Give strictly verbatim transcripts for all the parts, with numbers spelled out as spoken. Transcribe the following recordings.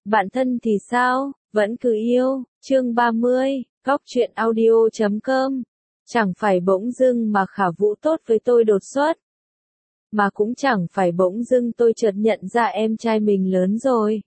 Bạn thân thì sao, vẫn cứ yêu, chương ba mươi, góc truyện audio chấm com. Chẳng phải bỗng dưng mà Khả Vũ tốt với tôi đột xuất. Mà cũng chẳng phải bỗng dưng tôi chợt nhận ra em trai mình lớn rồi.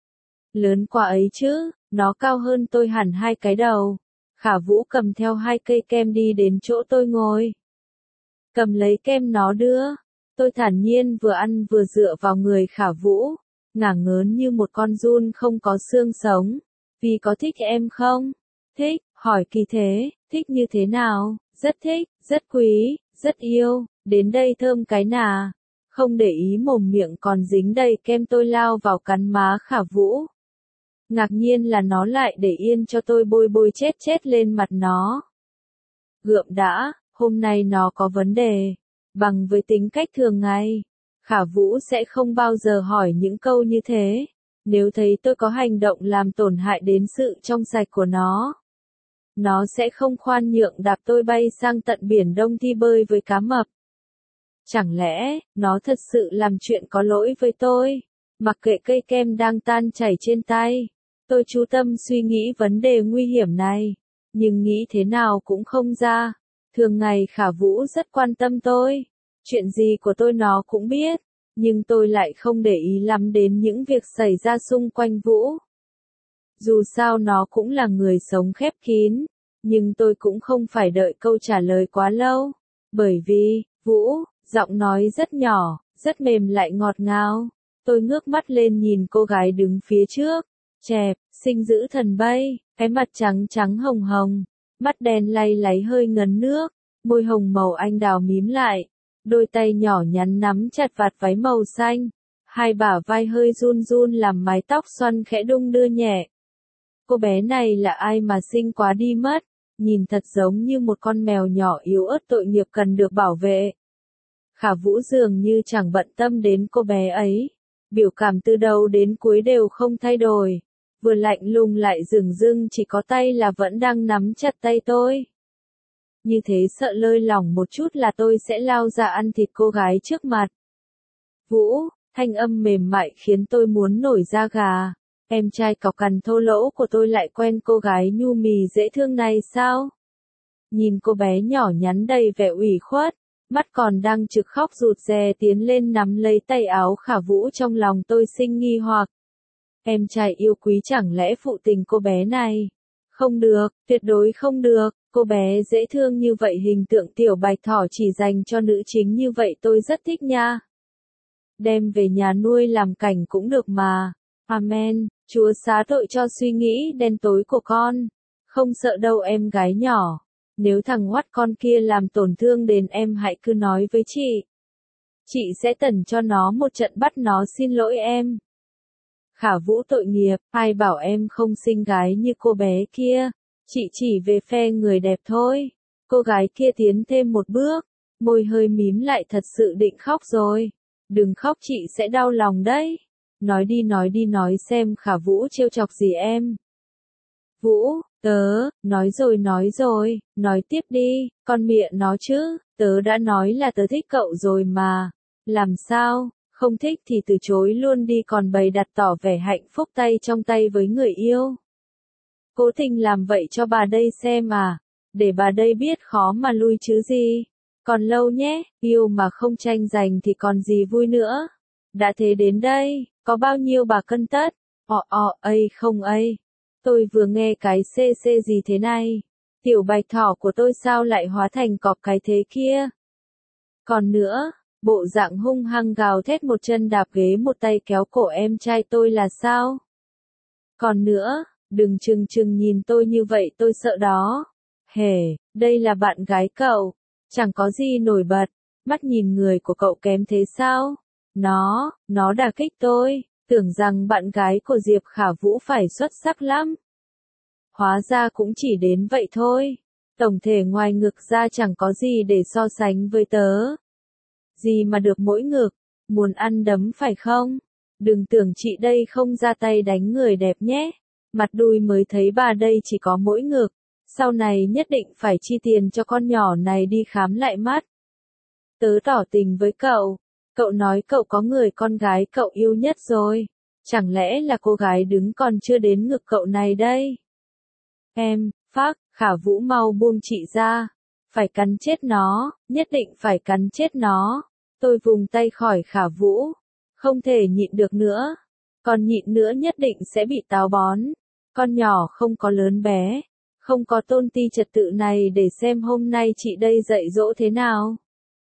Lớn quá ấy chứ, nó cao hơn tôi hẳn hai cái đầu. Khả Vũ cầm theo hai cây kem đi đến chỗ tôi ngồi. Cầm lấy kem nó đưa. Tôi thản nhiên vừa ăn vừa dựa vào người Khả Vũ, ngả ngớn như một con giun không có xương sống. Vì có thích em không? Thích, hỏi kỳ thế, thích như thế nào? Rất thích, rất quý, rất yêu, đến đây thơm cái nà. Không để ý mồm miệng còn dính đầy kem tôi lao vào cắn má Khả Vũ. Ngạc nhiên là nó lại để yên cho tôi bôi bôi chết chết lên mặt nó. Gượm đã, hôm nay nó có vấn đề. Bằng với tính cách thường ngày, Khả Vũ sẽ không bao giờ hỏi những câu như thế. Nếu thấy tôi có hành động làm tổn hại đến sự trong sạch của nó, nó sẽ không khoan nhượng đạp tôi bay sang tận biển Đông thi bơi với cá mập. Chẳng lẽ, nó thật sự làm chuyện có lỗi với tôi? Mặc kệ cây kem đang tan chảy trên tay, tôi chú tâm suy nghĩ vấn đề nguy hiểm này, nhưng nghĩ thế nào cũng không ra. Thường ngày Khả Vũ rất quan tâm tôi, chuyện gì của tôi nó cũng biết, nhưng tôi lại không để ý lắm đến những việc xảy ra xung quanh Vũ. Dù sao nó cũng là người sống khép kín, nhưng tôi cũng không phải đợi câu trả lời quá lâu, bởi vì, Vũ, giọng nói rất nhỏ, rất mềm lại ngọt ngào. Tôi ngước mắt lên nhìn cô gái đứng phía trước, chẹp, xinh dữ thần bay, cái mặt trắng trắng hồng hồng, mắt đen lay láy hơi ngấn nước, môi hồng màu anh đào mím lại, đôi tay nhỏ nhắn nắm chặt vạt váy màu xanh, hai bả vai hơi run run làm mái tóc xoăn khẽ đung đưa nhẹ. Cô bé này là ai mà xinh quá đi mất, nhìn thật giống như một con mèo nhỏ yếu ớt tội nghiệp cần được bảo vệ. Khả Vũ dường như chẳng bận tâm đến cô bé ấy, biểu cảm từ đầu đến cuối đều không thay đổi, vừa lạnh lùng lại dửng dưng chỉ có tay là vẫn đang nắm chặt tay tôi. Như thế sợ lơi lỏng một chút là tôi sẽ lao ra ăn thịt cô gái trước mặt. Vũ, thanh âm mềm mại khiến tôi muốn nổi da gà. Em trai cọc cằn thô lỗ của tôi lại quen cô gái nhu mì dễ thương này sao? Nhìn cô bé nhỏ nhắn đầy vẻ ủy khuất, mắt còn đang trực khóc rụt rè tiến lên nắm lấy tay áo Khả Vũ, trong lòng tôi sinh nghi hoặc. Em trai yêu quý chẳng lẽ phụ tình cô bé này? Không được, tuyệt đối không được, cô bé dễ thương như vậy, hình tượng tiểu bạch thỏ chỉ dành cho nữ chính như vậy tôi rất thích nha. Đem về nhà nuôi làm cảnh cũng được mà. Amen, Chúa xá tội cho suy nghĩ đen tối của con. Không sợ đâu em gái nhỏ. Nếu thằng hoắt con kia làm tổn thương đến em hãy cứ nói với chị. Chị sẽ tẩn cho nó một trận bắt nó xin lỗi em. Khả Vũ tội nghiệp, ai bảo em không xinh gái như cô bé kia. Chị chỉ về phe người đẹp thôi. Cô gái kia tiến thêm một bước, môi hơi mím lại, thật sự định khóc rồi. Đừng khóc, chị sẽ đau lòng đấy. Nói đi nói đi, nói xem Khả Vũ trêu chọc gì em. Vũ, tớ, nói rồi nói rồi, nói tiếp đi, con miệng nó chứ, tớ đã nói là tớ thích cậu rồi mà. Làm sao, không thích thì từ chối luôn đi, còn bày đặt tỏ vẻ hạnh phúc tay trong tay với người yêu. Cố tình làm vậy cho bà đây xem à, để bà đây biết khó mà lui chứ gì. Còn lâu nhé, yêu mà không tranh giành thì còn gì vui nữa. Đã thế đến đây, có bao nhiêu bà cân tất? Ọ ọ, ây không ây. Tôi vừa nghe cái xê xê gì thế này? Tiểu bạch thỏ của tôi sao lại hóa thành cọp cái thế kia? Còn nữa, bộ dạng hung hăng gào thét, một chân đạp ghế một tay kéo cổ em trai tôi là sao? Còn nữa, đừng chừng chừng nhìn tôi như vậy, tôi sợ đó. Hề, đây là bạn gái cậu, chẳng có gì nổi bật, mắt nhìn người của cậu kém thế sao? Nó, nó đả kích tôi, tưởng rằng bạn gái của Diệp Khả Vũ phải xuất sắc lắm. Hóa ra cũng chỉ đến vậy thôi, tổng thể ngoài ngực ra chẳng có gì để so sánh với tớ. Gì mà được mỗi ngực, muốn ăn đấm phải không? Đừng tưởng chị đây không ra tay đánh người đẹp nhé, mặt đuôi mới thấy bà đây chỉ có mỗi ngực, sau này nhất định phải chi tiền cho con nhỏ này đi khám lại mắt. Tớ tỏ tình với cậu, cậu nói cậu có người con gái cậu yêu nhất rồi, Chẳng lẽ là cô gái đứng còn chưa đến ngực cậu này đây? Em, phác, Khả Vũ mau buông chị ra. Phải cắn chết nó, nhất định phải cắn chết nó. Tôi vùng tay khỏi Khả Vũ. Không thể nhịn được nữa. Còn nhịn nữa nhất định sẽ bị táo bón. Con nhỏ không có lớn bé. Không có tôn ti trật tự này để xem hôm nay chị đây dạy dỗ thế nào.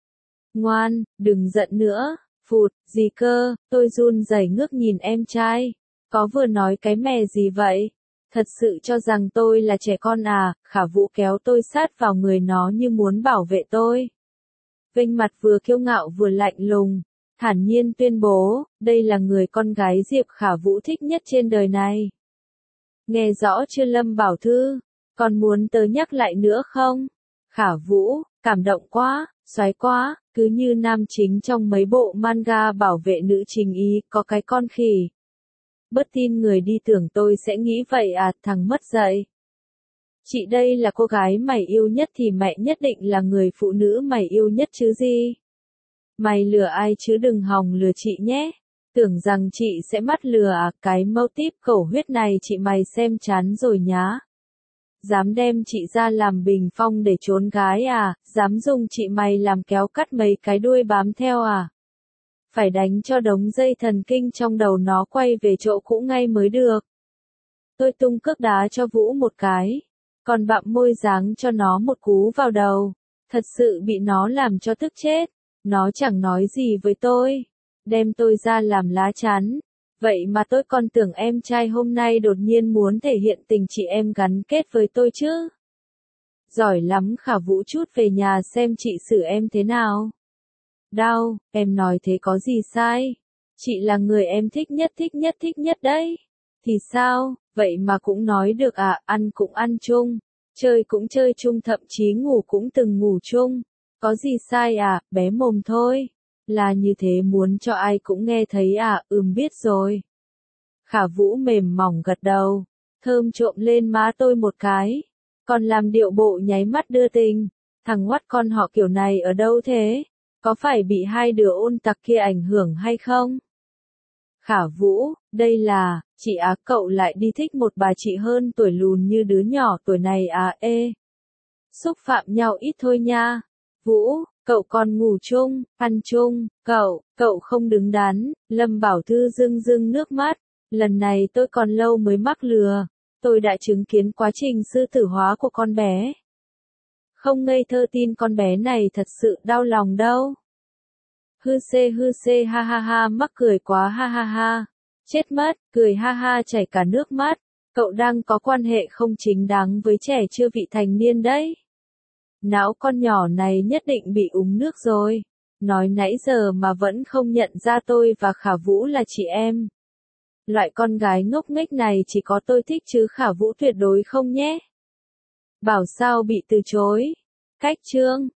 Ngoan, đừng giận nữa. Phụt, gì cơ, tôi run rẩy ngước nhìn em trai. Có vừa nói cái mè gì vậy? Thật sự cho rằng tôi là trẻ con à? Khả Vũ kéo tôi sát vào người nó như muốn bảo vệ tôi. Vênh mặt vừa kiêu ngạo vừa lạnh lùng, thản nhiên tuyên bố, đây là người con gái Diệp Khả Vũ thích nhất trên đời này. Nghe rõ chưa Lâm Bảo Thư? Còn muốn tớ nhắc lại nữa không? Khả Vũ, cảm động quá, xoái quá, cứ như nam chính trong mấy bộ manga bảo vệ nữ chính ý, có cái con khỉ. Bất tin người đi tưởng tôi sẽ nghĩ vậy à, thằng mất dạy. Chị đây là cô gái mày yêu nhất thì mẹ nhất định là người phụ nữ mày yêu nhất chứ gì. Mày lừa ai chứ đừng hòng lừa chị nhé. Tưởng rằng chị sẽ mắt lừa à, cái mâu típ khẩu huyết này chị mày xem chán rồi nhá. Dám đem chị ra làm bình phong để trốn gái à, dám dùng chị mày làm kéo cắt mấy cái đuôi bám theo à. Phải đánh cho đống dây thần kinh trong đầu nó quay về chỗ cũ ngay mới được. Tôi tung cước đá cho Vũ một cái, còn bặm môi giáng cho nó một cú vào đầu. Thật sự bị nó làm cho tức chết. Nó chẳng nói gì với tôi, đem tôi ra làm lá chắn. Vậy mà tôi còn tưởng em trai hôm nay đột nhiên muốn thể hiện tình chị em gắn kết với tôi chứ. Giỏi lắm Khả Vũ, chút về nhà xem chị xử em thế nào. Đau, em nói thế có gì sai? Chị là người em thích nhất thích nhất thích nhất đấy. Thì sao, vậy mà cũng nói được à, ăn cũng ăn chung, chơi cũng chơi chung, thậm chí ngủ cũng từng ngủ chung. Có gì sai à, bé mồm thôi. Là như thế muốn cho ai cũng nghe thấy à, ừm biết rồi. Khả Vũ mềm mỏng gật đầu, thơm trộm lên má tôi một cái, còn làm điệu bộ nháy mắt đưa tình. Thằng ngoắt con họ kiểu này ở đâu thế? Có phải bị hai đứa ôn tặc kia ảnh hưởng hay không? Khả Vũ, đây là, chị á, cậu lại đi thích một bà chị hơn tuổi lùn như đứa nhỏ tuổi này à, ê. Xúc phạm nhau ít thôi nha. Vũ, cậu còn ngủ chung, ăn chung, cậu, cậu không đứng đắn. Lâm Bảo Thư rưng rưng nước mắt. Lần này tôi còn lâu mới mắc lừa. Tôi đã chứng kiến quá trình sư tử hóa của con bé. Không ngây thơ tin con bé này thật sự đau lòng đâu. Hư xê hư xê ha ha ha, mắc cười quá ha ha ha. Chết mất, cười ha ha chảy cả nước mắt. Cậu đang có quan hệ không chính đáng với trẻ chưa vị thành niên đấy. Não con nhỏ này nhất định bị uống nước rồi. Nói nãy giờ mà vẫn không nhận ra tôi và Khả Vũ là chị em. Loại con gái ngốc nghếch này chỉ có tôi thích chứ Khả Vũ tuyệt đối không nhé. Bảo sao bị từ chối. Cách chương